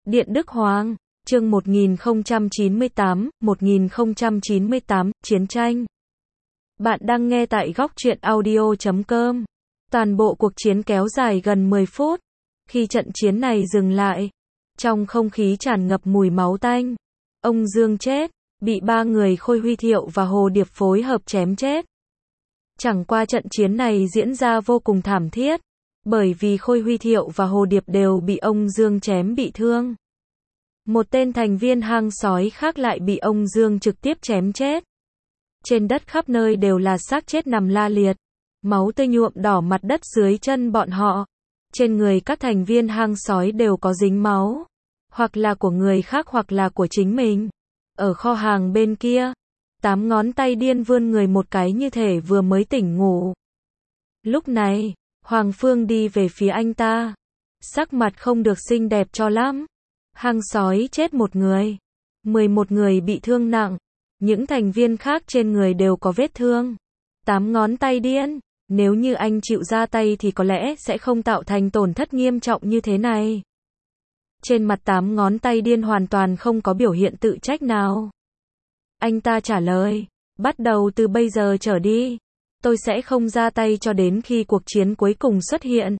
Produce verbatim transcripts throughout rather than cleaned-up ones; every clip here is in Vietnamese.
Điện Đức Hoàng, chương một nghìn không trăm chín mươi tám, một nghìn không trăm chín mươi tám, Chiến tranh. Bạn đang nghe tại góc truyện audio chấm com. Toàn bộ cuộc chiến kéo dài gần mười phút. Khi trận chiến này dừng lại, trong không khí tràn ngập mùi máu tanh. Ông Dương chết, bị ba người Khôi Huy Thiệu và Hồ Điệp phối hợp chém chết. Chẳng qua trận chiến này diễn ra vô cùng thảm thiết, bởi vì Khôi Huy Thiệu và Hồ Điệp đều bị ông Dương chém bị thương. Một tên thành viên hang sói khác lại bị ông Dương trực tiếp chém chết. Trên đất khắp nơi đều là xác chết nằm la liệt, máu tươi nhuộm đỏ mặt đất dưới chân bọn họ. Trên người các thành viên hang sói đều có dính máu, hoặc là của người khác hoặc là của chính mình. Ở kho hàng bên kia, tám ngón tay điên vươn người một cái như thể vừa mới tỉnh ngủ. Lúc này, Hoàng Phương đi về phía anh ta, sắc mặt không được xinh đẹp cho lắm. Hang sói chết một người, mười một người bị thương nặng, những thành viên khác trên người đều có vết thương. Tám ngón tay điên, nếu như anh chịu ra tay thì có lẽ sẽ không tạo thành tổn thất nghiêm trọng như thế này. Trên mặt tám ngón tay điên hoàn toàn không có biểu hiện tự trách nào. Anh ta trả lời, bắt đầu từ bây giờ trở đi, tôi sẽ không ra tay cho đến khi cuộc chiến cuối cùng xuất hiện.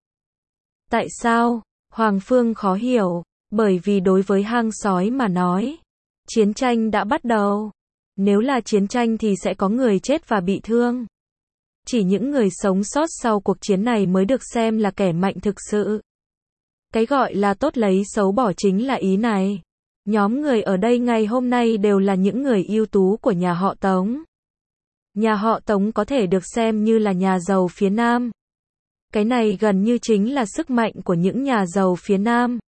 Tại sao? Hoàng Phương khó hiểu, bởi vì đối với hang sói mà nói, chiến tranh đã bắt đầu. Nếu là chiến tranh thì sẽ có người chết và bị thương. Chỉ những người sống sót sau cuộc chiến này mới được xem là kẻ mạnh thực sự. Cái gọi là tốt lấy xấu bỏ chính là ý này. Nhóm người ở đây ngày hôm nay đều là những người ưu tú của nhà họ Tống. Nhà họ Tống có thể được xem như là nhà giàu phía Nam. Cái này gần như chính là sức mạnh của những nhà giàu phía Nam.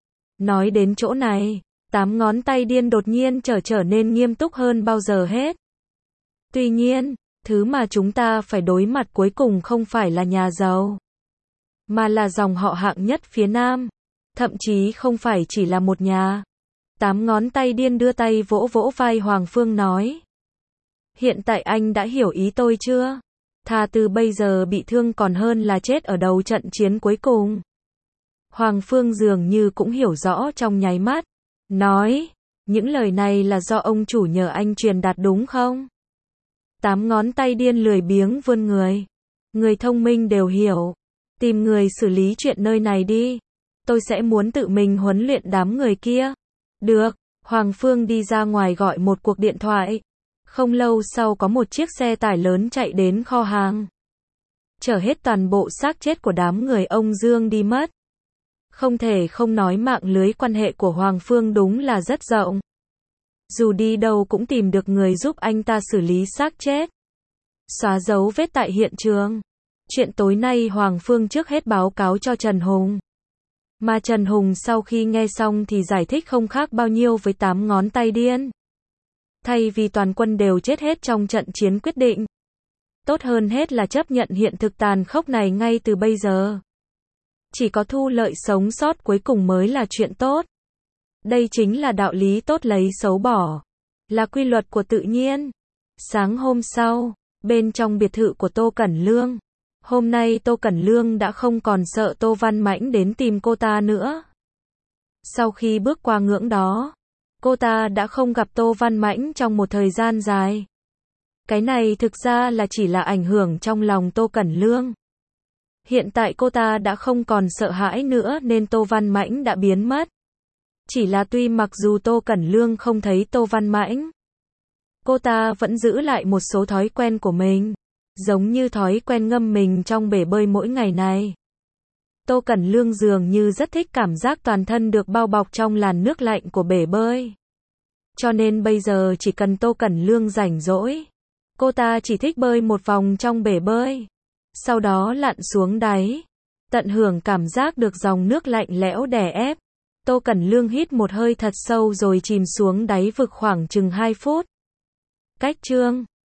Nói đến chỗ này, tám ngón tay điên đột nhiên trở trở nên nghiêm túc hơn bao giờ hết. Tuy nhiên, thứ mà chúng ta phải đối mặt cuối cùng không phải là nhà giàu, mà là dòng họ hạng nhất phía Nam. Thậm chí không phải chỉ là một nhà. Tám ngón tay điên đưa tay vỗ vỗ vai Hoàng Phương nói. Hiện tại anh đã hiểu ý tôi chưa? Thà từ bây giờ bị thương còn hơn là chết ở đầu trận chiến cuối cùng. Hoàng Phương dường như cũng hiểu rõ trong nháy mắt. Nói, những lời này là do ông chủ nhờ anh truyền đạt đúng không? Tám ngón tay điên lười biếng vươn người. Người thông minh đều hiểu. Tìm người xử lý chuyện nơi này đi. Tôi sẽ muốn tự mình huấn luyện đám người kia. Được, Hoàng Phương đi ra ngoài gọi một cuộc điện thoại. Không lâu sau có một chiếc xe tải lớn chạy đến kho hàng, chở hết toàn bộ xác chết của đám người ông Dương đi mất. Không thể không nói mạng lưới quan hệ của Hoàng Phương đúng là rất rộng. Dù đi đâu cũng tìm được người giúp anh ta xử lý xác chết, xóa dấu vết tại hiện trường. Chuyện tối nay Hoàng Phương trước hết báo cáo cho Trần Hùng. Mà Trần Hùng sau khi nghe xong thì giải thích không khác bao nhiêu với tám ngón tay điên. Thay vì toàn quân đều chết hết trong trận chiến quyết định, tốt hơn hết là chấp nhận hiện thực tàn khốc này ngay từ bây giờ. Chỉ có thu lợi sống sót cuối cùng mới là chuyện tốt. Đây chính là đạo lý tốt lấy xấu bỏ, là quy luật của tự nhiên. Sáng hôm sau, bên trong biệt thự của Tô Cẩn Lương, hôm nay Tô Cẩn Lương đã không còn sợ Tô Văn Mãnh đến tìm cô ta nữa. Sau khi bước qua ngưỡng đó, cô ta đã không gặp Tô Văn Mãnh trong một thời gian dài. Cái này thực ra là chỉ là ảnh hưởng trong lòng Tô Cẩn Lương. Hiện tại cô ta đã không còn sợ hãi nữa nên Tô Văn Mãnh đã biến mất. Chỉ là tuy mặc dù Tô Cẩn Lương không thấy Tô Văn Mãnh, cô ta vẫn giữ lại một số thói quen của mình, giống như thói quen ngâm mình trong bể bơi mỗi ngày này. Tô Cẩn Lương dường như rất thích cảm giác toàn thân được bao bọc trong làn nước lạnh của bể bơi. Cho nên bây giờ chỉ cần Tô Cẩn Lương rảnh rỗi, cô ta chỉ thích bơi một vòng trong bể bơi, sau đó lặn xuống đáy, tận hưởng cảm giác được dòng nước lạnh lẽo đè ép. Tô Cẩn Lương hít một hơi thật sâu rồi chìm xuống đáy vực khoảng chừng hai phút. Cách chương